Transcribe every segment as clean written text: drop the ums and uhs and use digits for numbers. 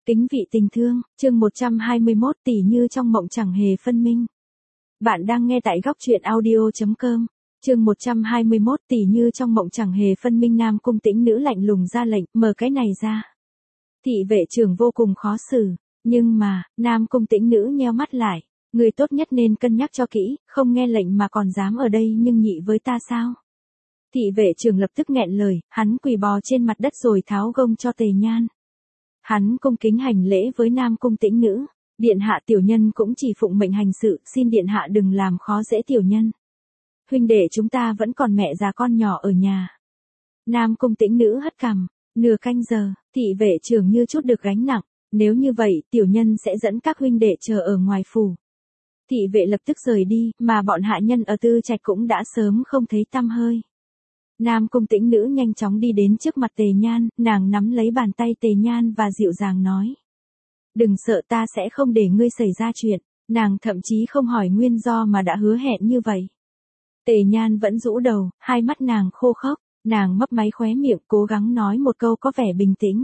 Kính vị tình thương, chương 121 tỷ như trong mộng chẳng hề phân minh. Bạn đang nghe tại góc truyện audio.com. Chương 121 tỷ như trong mộng chẳng hề phân minh. Nam cung tĩnh nữ lạnh lùng ra lệnh, mở cái này ra. Thị vệ trưởng vô cùng khó xử, nhưng mà, Nam cung tĩnh nữ nheo mắt lại. Người tốt nhất nên cân nhắc cho kỹ, không nghe lệnh mà còn dám ở đây nhưng nhị với ta sao? Thị vệ trưởng lập tức nghẹn lời, hắn quỳ bò trên mặt đất rồi tháo gông cho Tề Nhan. Hắn cung kính hành lễ với Nam cung tĩnh nữ, điện hạ tiểu nhân cũng chỉ phụng mệnh hành sự, xin điện hạ đừng làm khó dễ tiểu nhân. Huynh đệ chúng ta vẫn còn mẹ già con nhỏ ở nhà. Nam cung tĩnh nữ hất cằm, nửa canh giờ, thị vệ trưởng như chút được gánh nặng, nếu như vậy tiểu nhân sẽ dẫn các huynh đệ chờ ở ngoài phủ. Thị vệ lập tức rời đi, mà bọn hạ nhân ở Tư Trạch cũng đã sớm không thấy tăm hơi. Nam cung tĩnh nữ nhanh chóng đi đến trước mặt Tề Nhan, nàng nắm lấy bàn tay Tề Nhan và dịu dàng nói. Đừng sợ, ta sẽ không để ngươi xảy ra chuyện. Nàng thậm chí không hỏi nguyên do mà đã hứa hẹn như vậy. Tề Nhan vẫn rũ đầu, hai mắt nàng khô khốc, nàng mấp máy khóe miệng cố gắng nói một câu có vẻ bình tĩnh.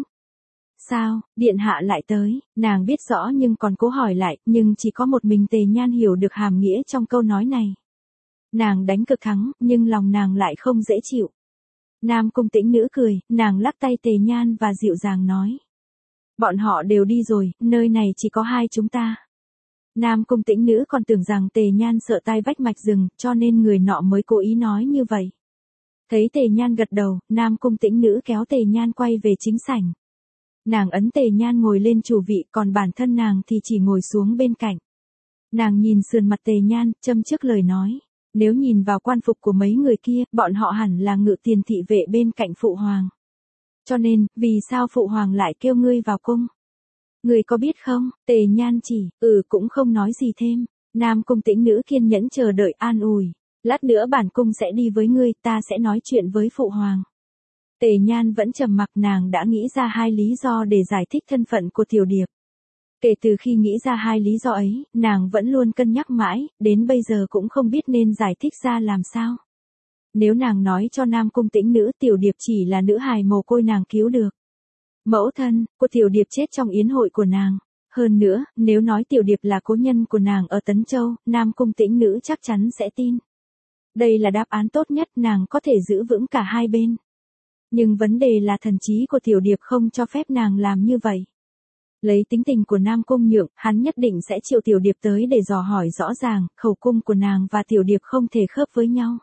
Sao, điện hạ lại tới? Nàng biết rõ nhưng còn cố hỏi lại, nhưng chỉ có một mình Tề Nhan hiểu được hàm nghĩa trong câu nói này. Nàng đánh cực thắng, nhưng lòng nàng lại không dễ chịu. Nam cung tĩnh nữ cười, nàng lắc tay Tề Nhan và dịu dàng nói. Bọn họ đều đi rồi, nơi này chỉ có hai chúng ta. Nam cung tĩnh nữ còn tưởng rằng Tề Nhan sợ tai vách mạch rừng, cho nên người nọ mới cố ý nói như vậy. Thấy Tề Nhan gật đầu, Nam cung tĩnh nữ kéo Tề Nhan quay về chính sảnh. Nàng ấn Tề Nhan ngồi lên chủ vị, còn bản thân nàng thì chỉ ngồi xuống bên cạnh. Nàng nhìn sườn mặt Tề Nhan, châm trước lời nói. Nếu nhìn vào quan phục của mấy người kia, bọn họ hẳn là ngự tiền thị vệ bên cạnh phụ hoàng. Cho nên, vì sao phụ hoàng lại kêu ngươi vào cung? Ngươi có biết không? Tề Nhan chỉ, cũng không nói gì thêm. Nam cung tĩnh nữ kiên nhẫn chờ đợi an ủi. Lát nữa bản cung sẽ đi với ngươi, ta sẽ nói chuyện với phụ hoàng. Tề Nhan vẫn trầm mặc, nàng đã nghĩ ra hai lý do để giải thích thân phận của Tiểu Điệp. Kể từ khi nghĩ ra hai lý do ấy, nàng vẫn luôn cân nhắc mãi, đến bây giờ cũng không biết nên giải thích ra làm sao. Nếu nàng nói cho Nam cung tĩnh nữ Tiểu Điệp chỉ là nữ hài mồ côi nàng cứu được. Mẫu thân của Tiểu Điệp chết trong yến hội của nàng. Hơn nữa, nếu nói Tiểu Điệp là cố nhân của nàng ở Tấn Châu, Nam cung tĩnh nữ chắc chắn sẽ tin. Đây là đáp án tốt nhất, nàng có thể giữ vững cả hai bên. Nhưng vấn đề là thần trí của Tiểu Điệp không cho phép nàng làm như vậy. Lấy tính tình của Nam Cung Nhượng, hắn nhất định sẽ triệu Tiểu Điệp tới để dò hỏi rõ ràng, khẩu cung của nàng và Tiểu Điệp không thể khớp với nhau.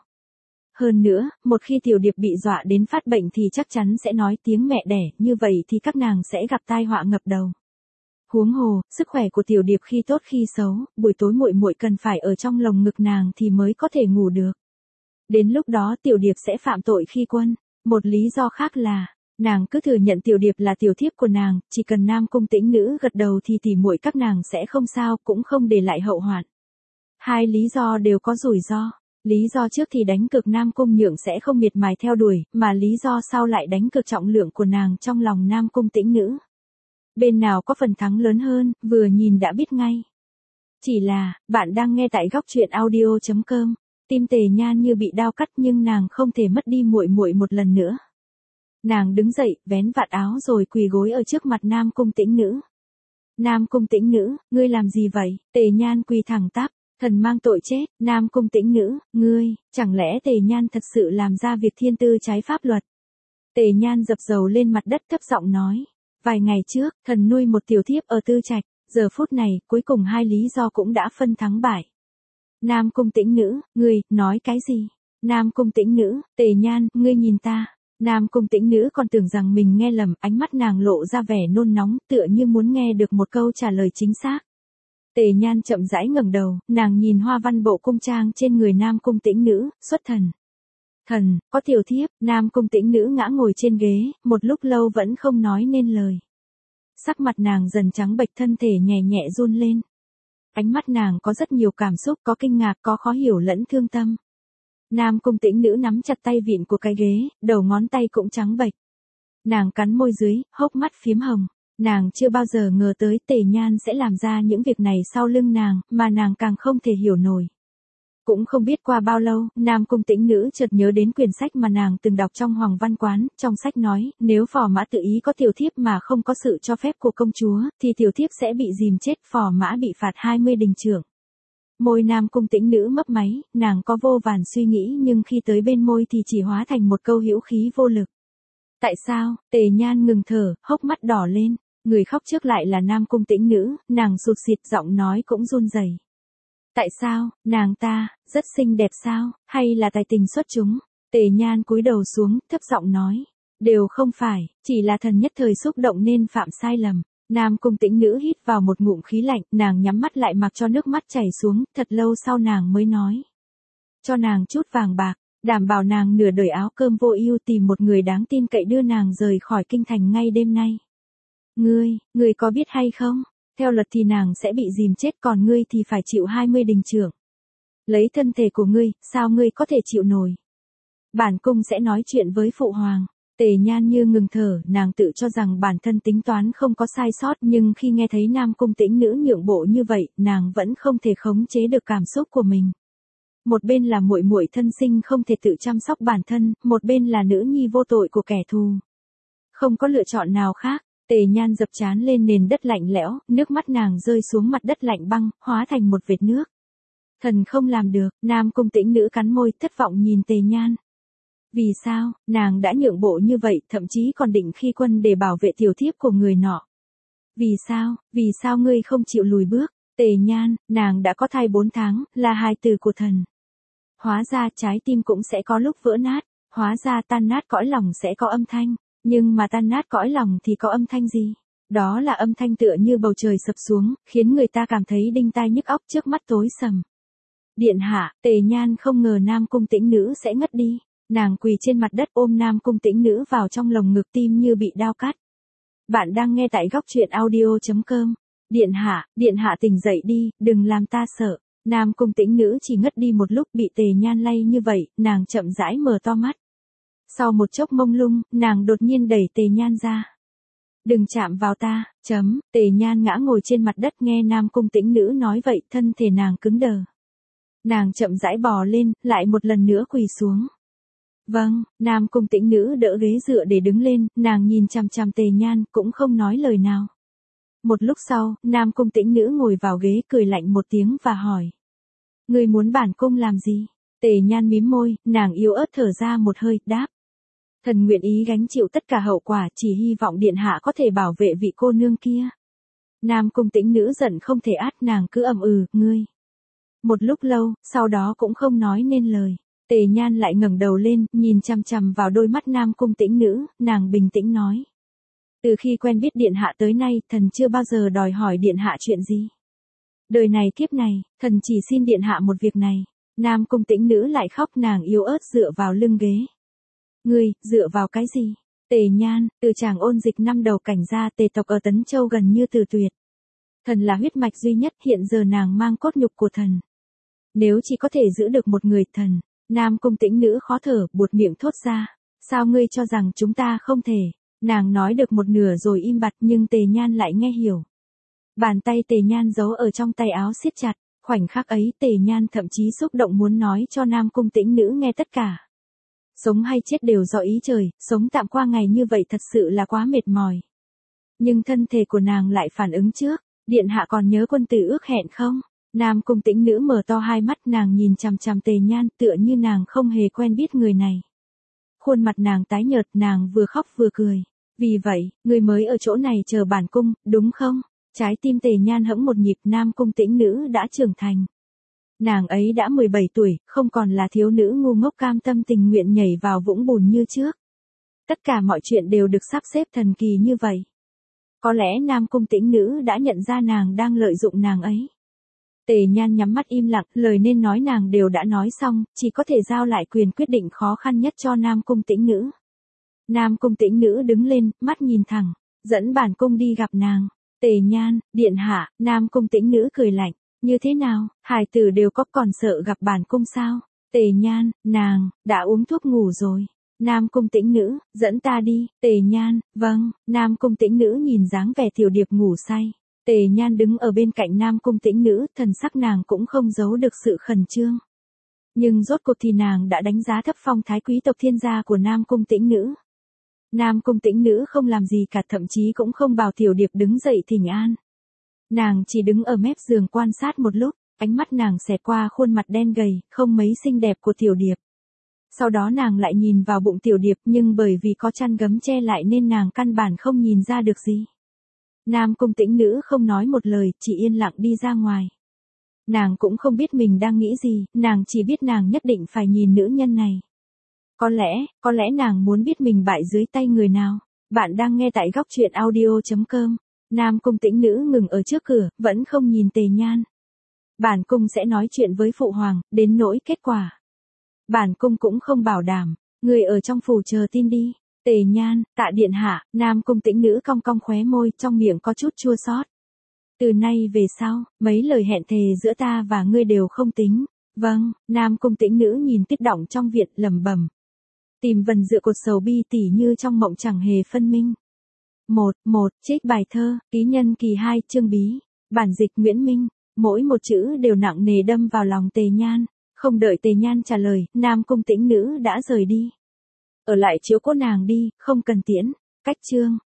Hơn nữa, một khi Tiểu Điệp bị dọa đến phát bệnh thì chắc chắn sẽ nói tiếng mẹ đẻ, như vậy thì các nàng sẽ gặp tai họa ngập đầu. Huống hồ, sức khỏe của Tiểu Điệp khi tốt khi xấu, buổi tối muội muội cần phải ở trong lồng ngực nàng thì mới có thể ngủ được. Đến lúc đó Tiểu Điệp sẽ phạm tội khi quân. Một lý do khác là, nàng cứ thừa nhận Tiểu Điệp là tiểu thiếp của nàng, chỉ cần Nam cung tĩnh nữ gật đầu thì tỉ muội các nàng sẽ không sao, cũng không để lại hậu hoạn. Hai lý do đều có rủi ro. Lý do trước thì đánh cược Nam cung Nhượng sẽ không miệt mài theo đuổi, mà lý do sau lại đánh cược trọng lượng của nàng trong lòng Nam cung tĩnh nữ. Bên nào có phần thắng lớn hơn, vừa nhìn đã biết ngay. Chỉ là, bạn đang nghe tại góc truyện audio.com. Tim Tề Nhan như bị đao cắt nhưng nàng không thể mất đi muội muội một lần nữa. Nàng đứng dậy, vén vạt áo rồi quỳ gối ở trước mặt Nam cung tĩnh nữ. Nam cung tĩnh nữ, ngươi làm gì vậy? Tề Nhan quỳ thẳng tắp, thần mang tội chết. Nam cung tĩnh nữ, ngươi, chẳng lẽ Tề Nhan thật sự làm ra việc thiên tư trái pháp luật? Tề Nhan dập dầu lên mặt đất thấp giọng nói. Vài ngày trước, thần nuôi một tiểu thiếp ở Tư Trạch, giờ phút này, cuối cùng hai lý do cũng đã phân thắng bại. Nam cung tĩnh nữ, ngươi, nói cái gì? Nam cung tĩnh nữ, Tề Nhan, ngươi nhìn ta. Nam cung tĩnh nữ còn tưởng rằng mình nghe lầm, ánh mắt nàng lộ ra vẻ nôn nóng, tựa như muốn nghe được một câu trả lời chính xác. Tề Nhan chậm rãi ngẩng đầu, nàng nhìn hoa văn bộ cung trang trên người Nam cung tĩnh nữ, xuất thần. Thần, có tiểu thiếp. Nam cung tĩnh nữ ngã ngồi trên ghế, một lúc lâu vẫn không nói nên lời. Sắc mặt nàng dần trắng bệch, thân thể nhẹ nhẹ run lên. Ánh mắt nàng có rất nhiều cảm xúc, có kinh ngạc, có khó hiểu lẫn thương tâm. Nam cung tĩnh nữ nắm chặt tay vịn của cái ghế, đầu ngón tay cũng trắng bệch. Nàng cắn môi dưới, hốc mắt phím hồng. Nàng chưa bao giờ ngờ tới Tề Nhan sẽ làm ra những việc này sau lưng nàng, mà nàng càng không thể hiểu nổi. Cũng không biết qua bao lâu, Nam Cung Tĩnh Nữ chợt nhớ đến quyển sách mà nàng từng đọc trong Hoàng Văn Quán, trong sách nói, nếu Phò Mã tự ý có tiểu thiếp mà không có sự cho phép của công chúa, thì tiểu thiếp sẽ bị dìm chết, Phò Mã bị phạt 20 đình chưởng. Môi Nam Cung Tĩnh Nữ mấp máy, nàng có vô vàn suy nghĩ nhưng khi tới bên môi thì chỉ hóa thành một câu hữu khí vô lực. Tại sao? Tề Nhan ngừng thở, hốc mắt đỏ lên, người khóc trước lại là Nam Cung Tĩnh Nữ, nàng sụt sịt giọng nói cũng run rẩy. Tại sao, nàng ta, rất xinh đẹp sao, hay là tài tình xuất chúng? Tề Nhan cúi đầu xuống, thấp giọng nói. Đều không phải, chỉ là thần nhất thời xúc động nên phạm sai lầm. Nam Cung Tĩnh Nữ hít vào một ngụm khí lạnh, nàng nhắm mắt lại mặc cho nước mắt chảy xuống, thật lâu sau nàng mới nói. Cho nàng chút vàng bạc, đảm bảo nàng nửa đời áo cơm vô ưu tìm một người đáng tin cậy đưa nàng rời khỏi kinh thành ngay đêm nay. Ngươi có biết hay không? Theo luật thì nàng sẽ bị dìm chết còn ngươi thì phải chịu 20 đình chưởng. Lấy thân thể của ngươi, sao ngươi có thể chịu nổi? Bản cung sẽ nói chuyện với phụ hoàng. Tề Nhan như ngừng thở, nàng tự cho rằng bản thân tính toán không có sai sót nhưng khi nghe thấy Nam Cung Tĩnh Nữ nhượng bộ như vậy, nàng vẫn không thể khống chế được cảm xúc của mình. Một bên là muội muội thân sinh không thể tự chăm sóc bản thân, một bên là nữ nhi vô tội của kẻ thù. Không có lựa chọn nào khác. Tề Nhan dập trán lên nền đất lạnh lẽo, nước mắt nàng rơi xuống mặt đất lạnh băng, hóa thành một vệt nước. Thần không làm được, Nam Cung Tĩnh Nữ cắn môi, thất vọng nhìn Tề Nhan. Vì sao, nàng đã nhượng bộ như vậy, thậm chí còn định khi quân để bảo vệ tiểu thiếp của người nọ. Vì sao ngươi không chịu lùi bước? Tề Nhan, nàng đã có thai 4 tháng, là hài tử của thần. Hóa ra trái tim cũng sẽ có lúc vỡ nát, hóa ra tan nát cõi lòng sẽ có âm thanh. Nhưng mà tan nát cõi lòng thì có âm thanh gì? Đó là âm thanh tựa như bầu trời sập xuống, khiến người ta cảm thấy đinh tai nhức óc trước mắt tối sầm. Điện hạ, Tề Nhan không ngờ Nam Cung Tĩnh Nữ sẽ ngất đi. Nàng quỳ trên mặt đất ôm Nam Cung Tĩnh Nữ vào trong lồng ngực tim như bị đao cắt. Bạn đang nghe tại góc truyện audio.com. Điện hạ tỉnh dậy đi, đừng làm ta sợ. Nam Cung Tĩnh Nữ chỉ ngất đi một lúc bị Tề Nhan lay như vậy, nàng chậm rãi mở to mắt. Sau một chốc mông lung, nàng đột nhiên đẩy Tề Nhan ra. Đừng chạm vào ta, Tề Nhan ngã ngồi trên mặt đất nghe Nam Cung Tĩnh Nữ nói vậy, thân thể nàng cứng đờ. Nàng chậm rãi bò lên, lại một lần nữa quỳ xuống. Vâng, Nam Cung Tĩnh Nữ đỡ ghế dựa để đứng lên, nàng nhìn chằm chằm Tề Nhan, cũng không nói lời nào. Một lúc sau, Nam Cung Tĩnh Nữ ngồi vào ghế cười lạnh một tiếng và hỏi. Ngươi muốn bản cung làm gì? Tề Nhan mím môi, nàng yếu ớt thở ra một hơi, đáp. Thần nguyện ý gánh chịu tất cả hậu quả, chỉ hy vọng điện hạ có thể bảo vệ vị cô nương kia. Nam Cung Tĩnh Nữ giận không thể át, nàng cứ ngươi. Một lúc lâu, sau đó cũng không nói nên lời. Tề Nhan lại ngẩng đầu lên, nhìn chằm chằm vào đôi mắt Nam Cung Tĩnh Nữ, nàng bình tĩnh nói. Từ khi quen biết điện hạ tới nay, thần chưa bao giờ đòi hỏi điện hạ chuyện gì. Đời này kiếp này, thần chỉ xin điện hạ một việc này. Nam Cung Tĩnh Nữ lại khóc, nàng yếu ớt dựa vào lưng ghế. Ngươi, dựa vào cái gì? Tề Nhan, từ chàng ôn dịch năm đầu cảnh ra Tề tộc ở Tấn Châu gần như từ tuyệt. Thần là huyết mạch duy nhất, hiện giờ nàng mang cốt nhục của thần. Nếu chỉ có thể giữ được một người thần, Nam Cung Tĩnh Nữ khó thở, buột miệng thốt ra. Sao ngươi cho rằng chúng ta không thể? Nàng nói được một nửa rồi im bặt nhưng Tề Nhan lại nghe hiểu. Bàn tay Tề Nhan giấu ở trong tay áo siết chặt, khoảnh khắc ấy Tề Nhan thậm chí xúc động muốn nói cho Nam Cung Tĩnh Nữ nghe tất cả. Sống hay chết đều do ý trời, sống tạm qua ngày như vậy thật sự là quá mệt mỏi. Nhưng thân thể của nàng lại phản ứng trước, điện hạ còn nhớ quân tử ước hẹn không? Nam Cung Tĩnh Nữ mở to hai mắt, nàng nhìn chằm chằm Tề Nhan tựa như nàng không hề quen biết người này. Khuôn mặt nàng tái nhợt, nàng vừa khóc vừa cười. Vì vậy, người mới ở chỗ này chờ bản cung, đúng không? Trái tim Tề Nhan hẫng một nhịp, Nam Cung Tĩnh Nữ đã trưởng thành. Nàng ấy đã 17 tuổi, không còn là thiếu nữ ngu ngốc cam tâm tình nguyện nhảy vào vũng bùn như trước. Tất cả mọi chuyện đều được sắp xếp thần kỳ như vậy. Có lẽ Nam Cung Tĩnh Nữ đã nhận ra nàng đang lợi dụng nàng ấy. Tề Nhan nhắm mắt im lặng, lời nên nói nàng đều đã nói xong, chỉ có thể giao lại quyền quyết định khó khăn nhất cho Nam Cung Tĩnh Nữ. Nam Cung Tĩnh Nữ đứng lên, mắt nhìn thẳng, dẫn bản cung đi gặp nàng. Tề Nhan, điện hạ, Nam Cung Tĩnh Nữ cười lạnh. Như thế nào, hài tử đều có còn sợ gặp bản cung sao? Tề Nhan, nàng, đã uống thuốc ngủ rồi. Nam Cung Tĩnh Nữ, dẫn ta đi. Tề Nhan, vâng. Nam Cung Tĩnh Nữ nhìn dáng vẻ tiểu điệp ngủ say. Tề Nhan đứng ở bên cạnh Nam Cung Tĩnh Nữ, thần sắc nàng cũng không giấu được sự khẩn trương. Nhưng rốt cuộc thì nàng đã đánh giá thấp phong thái quý tộc thiên gia của Nam Cung Tĩnh Nữ. Nam Cung Tĩnh Nữ không làm gì cả, thậm chí cũng không bảo Tiểu Điệp đứng dậy thỉnh an. Nàng chỉ đứng ở mép giường quan sát một lúc, ánh mắt nàng xẹt qua khuôn mặt đen gầy, không mấy xinh đẹp của Tiểu Điệp. Sau đó nàng lại nhìn vào bụng Tiểu Điệp, nhưng bởi vì có chăn gấm che lại nên nàng căn bản không nhìn ra được gì. Nam Cung Tĩnh Nữ không nói một lời, chỉ yên lặng đi ra ngoài. Nàng cũng không biết mình đang nghĩ gì, nàng chỉ biết nàng nhất định phải nhìn nữ nhân này. Có lẽ nàng muốn biết mình bại dưới tay người nào. Bạn đang nghe tại góc truyện audio.com. Nam Cung Tĩnh Nữ ngừng ở trước cửa, vẫn không nhìn Tề Nhan. Bản cung sẽ nói chuyện với phụ hoàng, đến nỗi kết quả. Bản cung cũng không bảo đảm, người ở trong phủ chờ tin đi. Tề Nhan, tạ điện hạ. Nam Cung Tĩnh Nữ cong cong khóe môi, trong miệng có chút chua xót. Từ nay về sau, mấy lời hẹn thề giữa ta và ngươi đều không tính. Vâng. Nam Cung Tĩnh Nữ nhìn Tuyết Đọng trong viện, lẩm bẩm. Tìm vần dựa cột sầu bi tỉ như trong mộng chẳng hề phân minh. Trích bài thơ, ký nhân kỳ 2, Chương Bí. Bản dịch Nguyễn Minh. Mỗi một chữ đều nặng nề đâm vào lòng Tề Nhan. Không đợi Tề Nhan trả lời, Nam Cung Tĩnh Nữ đã rời đi. Ở lại chiếu cố nàng đi, không cần tiễn. Cách chương.